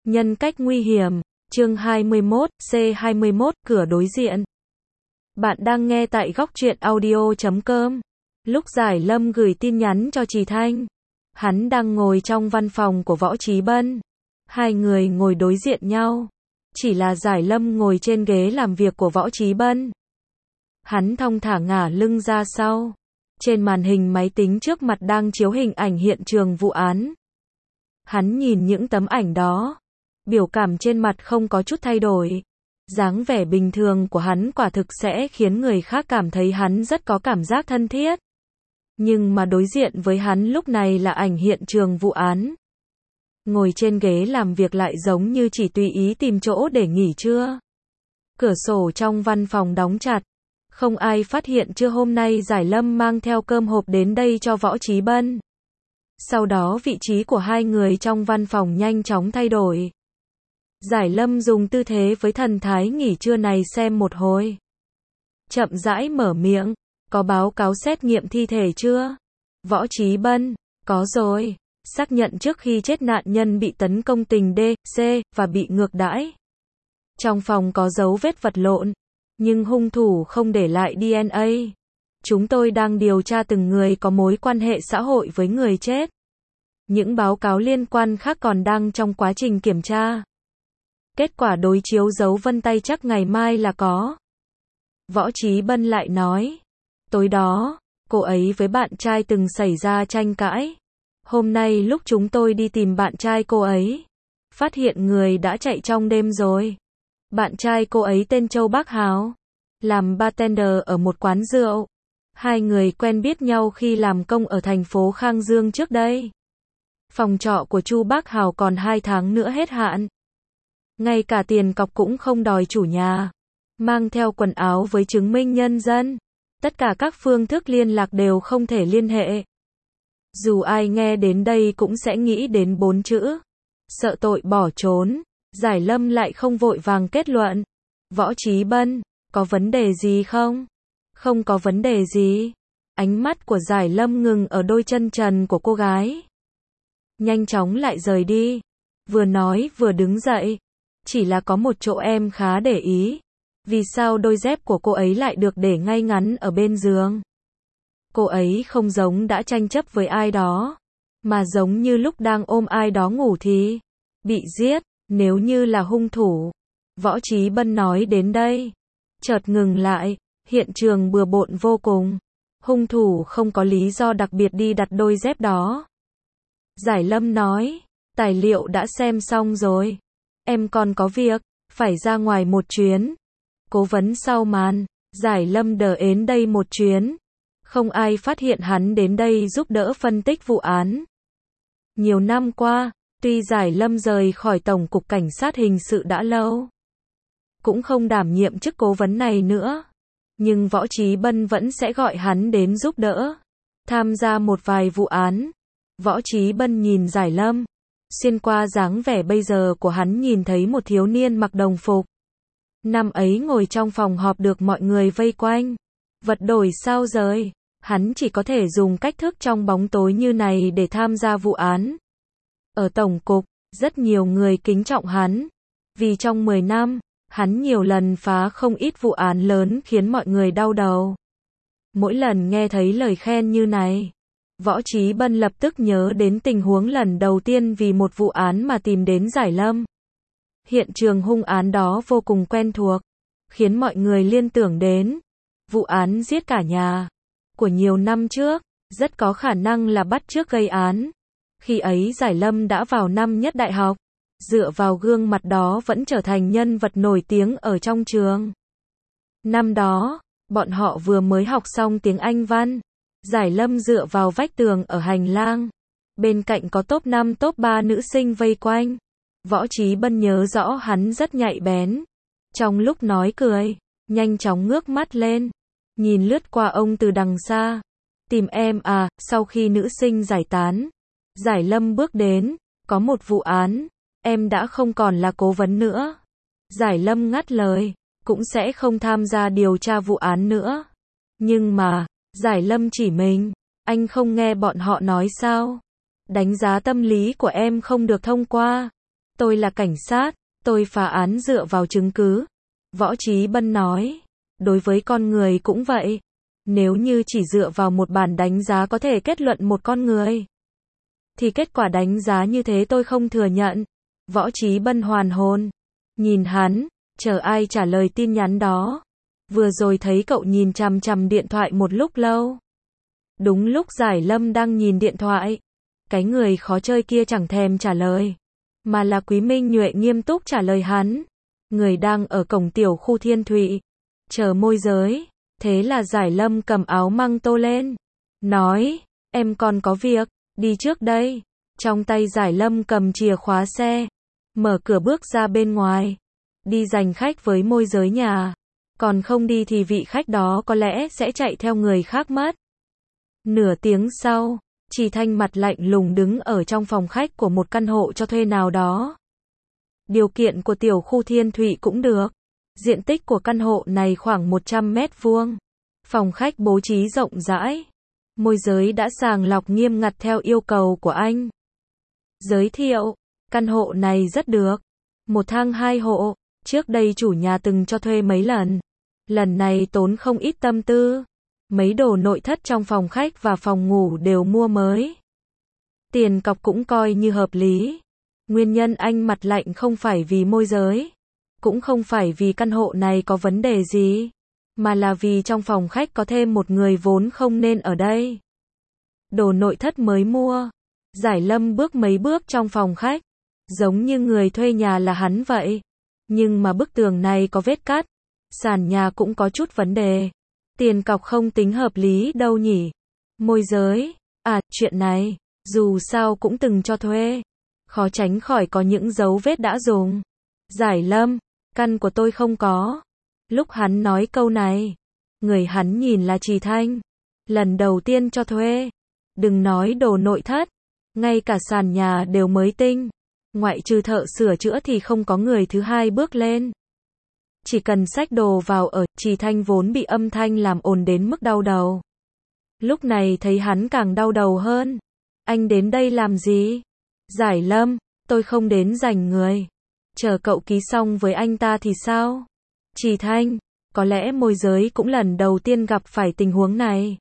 Nhân cách nguy hiểm, chương 21, C21, cửa đối diện. Bạn đang nghe tại góc truyện audio.com. Lúc Giải Lâm gửi tin nhắn cho Trì Thanh, hắn đang ngồi trong văn phòng của Võ Chí Bân. Hai người ngồi đối diện nhau. Chỉ là Giải Lâm ngồi trên ghế làm việc của Võ Chí Bân. Hắn thong thả ngả lưng ra sau. Trên màn hình máy tính trước mặt đang chiếu hình ảnh hiện trường vụ án. Hắn nhìn những tấm ảnh đó. Biểu cảm trên mặt không có chút thay đổi. Dáng vẻ bình thường của hắn quả thực sẽ khiến người khác cảm thấy hắn rất có cảm giác thân thiết. Nhưng mà đối diện với hắn lúc này là ảnh hiện trường vụ án. Ngồi trên ghế làm việc lại giống như chỉ tùy ý tìm chỗ để nghỉ trưa. Cửa sổ trong văn phòng đóng chặt. Không ai phát hiện trưa hôm nay Giải Lâm mang theo cơm hộp đến đây cho Võ Chí Bân. Sau đó vị trí của hai người trong văn phòng nhanh chóng thay đổi. Giải Lâm dùng tư thế với thần thái nghỉ trưa này xem một hồi. Chậm rãi mở miệng, có báo cáo xét nghiệm thi thể chưa? Võ Chí Bân, có rồi. Xác nhận trước khi chết nạn nhân bị tấn công tình D, C, và bị ngược đãi. Trong phòng có dấu vết vật lộn, nhưng hung thủ không để lại DNA. Chúng tôi đang điều tra từng người có mối quan hệ xã hội với người chết. Những báo cáo liên quan khác còn đang trong quá trình kiểm tra. Kết quả đối chiếu dấu vân tay chắc ngày mai là có. Võ Chí Bân lại nói. Tối đó, cô ấy với bạn trai từng xảy ra tranh cãi. Hôm nay lúc chúng tôi đi tìm bạn trai cô ấy, phát hiện người đã chạy trong đêm rồi. Bạn trai cô ấy tên Châu Bác Hào, làm bartender ở một quán rượu. Hai người quen biết nhau khi làm công ở thành phố Khang Dương trước đây. Phòng trọ của Chu Bác Hào còn 2 tháng nữa hết hạn. Ngay cả tiền cọc cũng không đòi chủ nhà. Mang theo quần áo với chứng minh nhân dân. Tất cả các phương thức liên lạc đều không thể liên hệ. Dù ai nghe đến đây cũng sẽ nghĩ đến 4 chữ. Sợ tội bỏ trốn. Giải Lâm lại không vội vàng kết luận. Võ Chí Bân, có vấn đề gì không? Không có vấn đề gì. Ánh mắt của Giải Lâm ngừng ở đôi chân trần của cô gái. Nhanh chóng lại rời đi. Vừa nói vừa đứng dậy. Chỉ là có một chỗ em khá để ý. Vì sao đôi dép của cô ấy lại được để ngay ngắn ở bên giường? Cô ấy không giống đã tranh chấp với ai đó, mà giống như lúc đang ôm ai đó ngủ thì bị giết, nếu như là hung thủ. Võ Chí Bân nói đến đây, chợt ngừng lại, hiện trường bừa bộn vô cùng. Hung thủ không có lý do đặc biệt đi đặt đôi dép đó. Giải Lâm nói, tài liệu đã xem xong rồi. Em còn có việc, phải ra ngoài một chuyến. Cố vấn sau màn, Giải Lâm đờ đến đây một chuyến. Không ai phát hiện hắn đến đây giúp đỡ phân tích vụ án. Nhiều năm qua, tuy Giải Lâm rời khỏi Tổng cục Cảnh sát Hình sự đã lâu, cũng không đảm nhiệm chức cố vấn này nữa, nhưng Võ Chí Bân vẫn sẽ gọi hắn đến giúp đỡ, tham gia một vài vụ án. Võ Chí Bân nhìn Giải Lâm, xuyên qua dáng vẻ bây giờ của hắn nhìn thấy một thiếu niên mặc đồng phục. Năm ấy ngồi trong phòng họp được mọi người vây quanh. Vật đổi sao rời. Hắn chỉ có thể dùng cách thức trong bóng tối như này để tham gia vụ án. Ở Tổng cục, rất nhiều người kính trọng hắn. Vì trong 10 năm, hắn nhiều lần phá không ít vụ án lớn khiến mọi người đau đầu. Mỗi lần nghe thấy lời khen như này, Võ Chí Bân lập tức nhớ đến tình huống lần đầu tiên vì một vụ án mà tìm đến Giải Lâm. Hiện trường hung án đó vô cùng quen thuộc, khiến mọi người liên tưởng đến vụ án giết cả nhà của nhiều năm trước, rất có khả năng là bắt chước gây án. Khi ấy Giải Lâm đã vào năm nhất đại học, dựa vào gương mặt đó vẫn trở thành nhân vật nổi tiếng ở trong trường. Năm đó, bọn họ vừa mới học xong tiếng Anh văn. Giải Lâm dựa vào vách tường ở hành lang. Bên cạnh có top 5 top 3 nữ sinh vây quanh. Võ Chí Bân nhớ rõ hắn rất nhạy bén. Trong lúc nói cười, nhanh chóng ngước mắt lên. Nhìn lướt qua ông từ đằng xa. Tìm em à, sau khi nữ sinh giải tán. Giải Lâm bước đến, có một vụ án, em đã không còn là cố vấn nữa. Giải Lâm ngắt lời, cũng sẽ không tham gia điều tra vụ án nữa. Nhưng mà, Giải Lâm chỉ mình, anh không nghe bọn họ nói sao? Đánh giá tâm lý của em không được thông qua. Tôi là cảnh sát, tôi phá án dựa vào chứng cứ. Võ Chí Bân nói. Đối với con người cũng vậy. Nếu như chỉ dựa vào một bản đánh giá có thể kết luận một con người, thì kết quả đánh giá như thế tôi không thừa nhận. Võ Chí Bân hoàn hồn. Nhìn hắn, chờ ai trả lời tin nhắn đó. Vừa rồi thấy cậu nhìn chằm chằm điện thoại một lúc lâu. Đúng lúc Giải Lâm đang nhìn điện thoại. Cái người khó chơi kia chẳng thèm trả lời. Mà là Quý Minh Nhuệ nghiêm túc trả lời hắn. Người đang ở cổng tiểu khu Thiên Thụy. Chờ môi giới. Thế là Giải Lâm cầm áo măng tô lên. Nói, em còn có việc, đi trước đây. Trong tay Giải Lâm cầm chìa khóa xe. Mở cửa bước ra bên ngoài. Đi giành khách với môi giới nhà. Còn không đi thì vị khách đó có lẽ sẽ chạy theo người khác mất. Nửa tiếng sau, Trì Thanh mặt lạnh lùng đứng ở trong phòng khách của một căn hộ cho thuê nào đó. Điều kiện của tiểu khu Thiên Thụy cũng được. Diện tích của căn hộ này khoảng 100 mét vuông. Phòng khách bố trí rộng rãi. Môi giới đã sàng lọc nghiêm ngặt theo yêu cầu của anh. Giới thiệu, căn hộ này rất được. Một thang 2 hộ, trước đây chủ nhà từng cho thuê mấy lần. Lần này tốn không ít tâm tư. Mấy đồ nội thất trong phòng khách và phòng ngủ đều mua mới. Tiền cọc cũng coi như hợp lý. Nguyên nhân anh mặt lạnh không phải vì môi giới, cũng không phải vì căn hộ này có vấn đề gì, mà là vì trong phòng khách có thêm một người vốn không nên ở đây. Đồ nội thất mới mua. Giải Lâm bước mấy bước trong phòng khách, giống như người thuê nhà là hắn vậy. Nhưng mà bức tường này có vết cắt, sàn nhà cũng có chút vấn đề. Tiền cọc không tính hợp lý đâu nhỉ. Môi giới, chuyện này, dù sao cũng từng cho thuê. Khó tránh khỏi có những dấu vết đã dùng. Giải Lâm, căn của tôi không có. Lúc hắn nói câu này, người hắn nhìn là Trì Thanh. Lần đầu tiên cho thuê. Đừng nói đồ nội thất, ngay cả sàn nhà đều mới tinh. Ngoại trừ thợ sửa chữa thì không có người thứ hai bước lên. Chỉ cần xách đồ vào ở, Trì Thanh vốn bị âm thanh làm ồn đến mức đau đầu. Lúc này thấy hắn càng đau đầu hơn. Anh đến đây làm gì? Giải Lâm, tôi không đến giành người. Chờ cậu ký xong với anh ta thì sao? Trì Thanh, có lẽ môi giới cũng lần đầu tiên gặp phải tình huống này.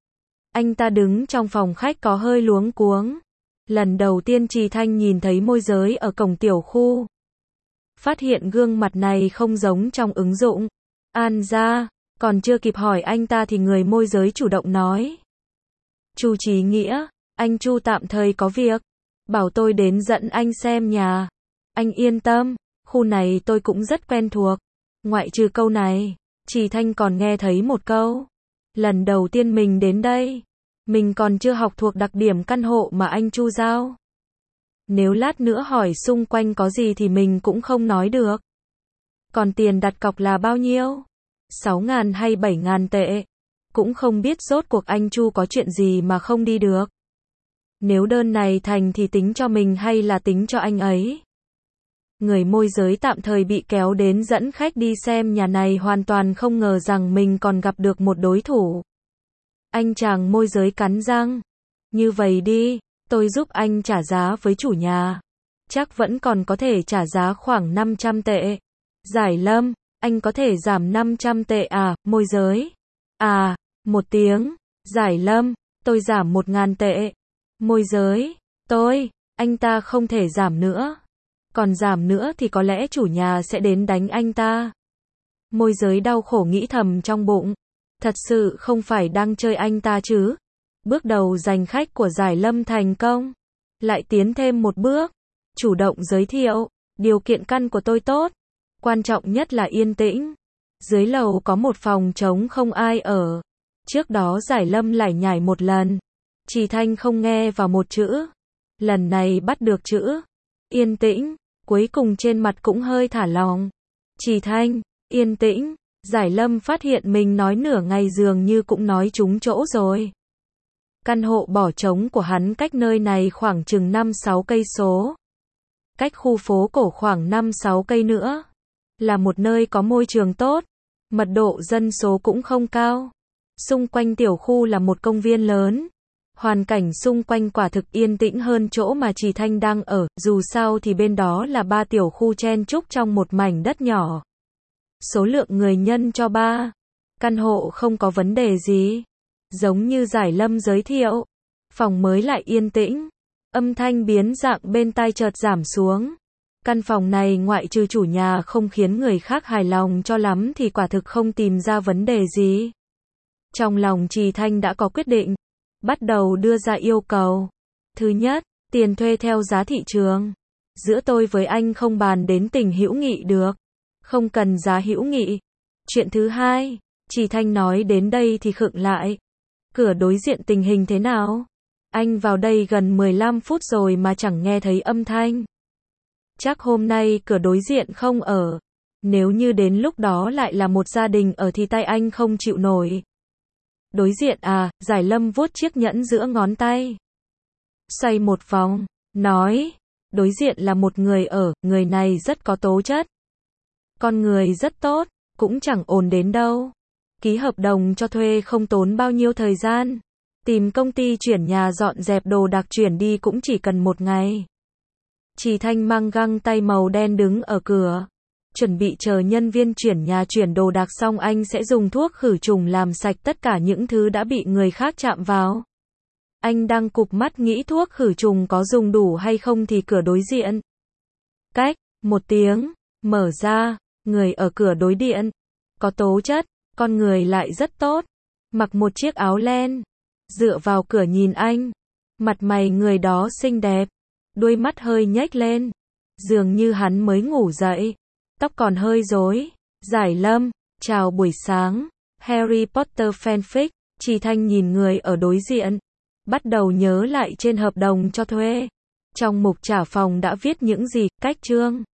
Anh ta đứng trong phòng khách có hơi luống cuống. Lần đầu tiên Trì Thanh nhìn thấy môi giới ở cổng tiểu khu. Phát hiện gương mặt này không giống trong ứng dụng. An ra, còn chưa kịp hỏi anh ta thì người môi giới chủ động nói. Chu Chí Nghĩa, anh Chu tạm thời có việc. Bảo tôi đến dẫn anh xem nhà. Anh yên tâm, khu này tôi cũng rất quen thuộc. Ngoại trừ câu này, Trì Thanh còn nghe thấy một câu. Lần đầu tiên mình đến đây, mình còn chưa học thuộc đặc điểm căn hộ mà anh Chu giao. Nếu lát nữa hỏi xung quanh có gì thì mình cũng không nói được. Còn tiền đặt cọc là bao nhiêu? 6.000 hay 7.000 tệ? Cũng không biết rốt cuộc anh Chu có chuyện gì mà không đi được. Nếu đơn này thành thì tính cho mình hay là tính cho anh ấy? Người môi giới tạm thời bị kéo đến dẫn khách đi xem nhà này hoàn toàn không ngờ rằng mình còn gặp được một đối thủ. Anh chàng môi giới cắn răng. Như vậy đi, tôi giúp anh trả giá với chủ nhà. Chắc vẫn còn có thể trả giá khoảng 500 tệ. Giải Lâm, anh có thể giảm 500 tệ à, môi giới? Một tiếng. Giải Lâm, tôi giảm 1.000 tệ. Môi giới, anh ta không thể giảm nữa. Còn giảm nữa thì có lẽ chủ nhà sẽ đến đánh anh ta. Môi giới đau khổ nghĩ thầm trong bụng. Thật sự không phải đang chơi anh ta chứ. Bước đầu giành khách của Giải Lâm thành công. Lại tiến thêm một bước. Chủ động giới thiệu. Điều kiện căn của tôi tốt. Quan trọng nhất là yên tĩnh. Dưới lầu có một phòng trống không ai ở. Trước đó Giải Lâm lải nhải một lần. Trì Thanh không nghe vào một chữ. Lần này bắt được chữ yên tĩnh. Cuối cùng trên mặt cũng hơi thả lỏng. Trì Thanh, yên tĩnh. Giải Lâm phát hiện mình nói nửa ngày dường như cũng nói trúng chỗ rồi. Căn hộ bỏ trống của hắn cách nơi này khoảng chừng 5-6 cây số. Cách khu phố cổ khoảng 5-6 cây nữa. Là một nơi có môi trường tốt. Mật độ dân số cũng không cao. Xung quanh tiểu khu là một công viên lớn. Hoàn cảnh xung quanh quả thực yên tĩnh hơn chỗ mà Trì Thanh đang ở, dù sao thì bên đó là 3 tiểu khu chen chúc trong một mảnh đất nhỏ. Số lượng người nhân cho 3 căn hộ không có vấn đề gì. Giống như Giải Lâm giới thiệu, phòng mới lại yên tĩnh. Âm thanh biến dạng bên tai chợt giảm xuống. Căn phòng này ngoại trừ chủ nhà không khiến người khác hài lòng cho lắm thì quả thực không tìm ra vấn đề gì. Trong lòng Trì Thanh đã có quyết định, bắt đầu đưa ra yêu cầu. Thứ nhất, tiền thuê theo giá thị trường. Giữa tôi với anh không bàn đến tình hữu nghị được. Không cần giá hữu nghị. Chuyện thứ hai, Trì Thanh nói đến đây thì khựng lại. Cửa đối diện tình hình thế nào? Anh vào đây gần 15 phút rồi mà chẳng nghe thấy âm thanh. Chắc hôm nay cửa đối diện không ở. Nếu như đến lúc đó lại là một gia đình ở thì tay anh không chịu nổi. Đối diện à, Giải Lâm vuốt chiếc nhẫn giữa ngón tay. Xoay một vòng, nói, đối diện là một người ở, người này rất có tố chất. Con người rất tốt, cũng chẳng ổn đến đâu. Ký hợp đồng cho thuê không tốn bao nhiêu thời gian. Tìm công ty chuyển nhà dọn dẹp đồ đạc chuyển đi cũng chỉ cần 1 ngày. Trì Thanh mang găng tay màu đen đứng ở cửa. Chuẩn bị chờ nhân viên chuyển nhà chuyển đồ đạc xong anh sẽ dùng thuốc khử trùng làm sạch tất cả những thứ đã bị người khác chạm vào. Anh đang cụp mắt nghĩ thuốc khử trùng có dùng đủ hay không thì cửa đối diện. Cách, 1 tiếng, mở ra, người ở cửa đối diện. Có tố chất, con người lại rất tốt. Mặc một chiếc áo len. Dựa vào cửa nhìn anh. Mặt mày người đó xinh đẹp. Đuôi mắt hơi nhếch lên. Dường như hắn mới ngủ dậy. Tóc còn hơi rối. Giải Lâm, chào buổi sáng. Harry Potter fanfic. Trì Thanh nhìn người ở đối diện. Bắt đầu nhớ lại trên hợp đồng cho thuê. Trong mục trả phòng đã viết những gì, cách chương.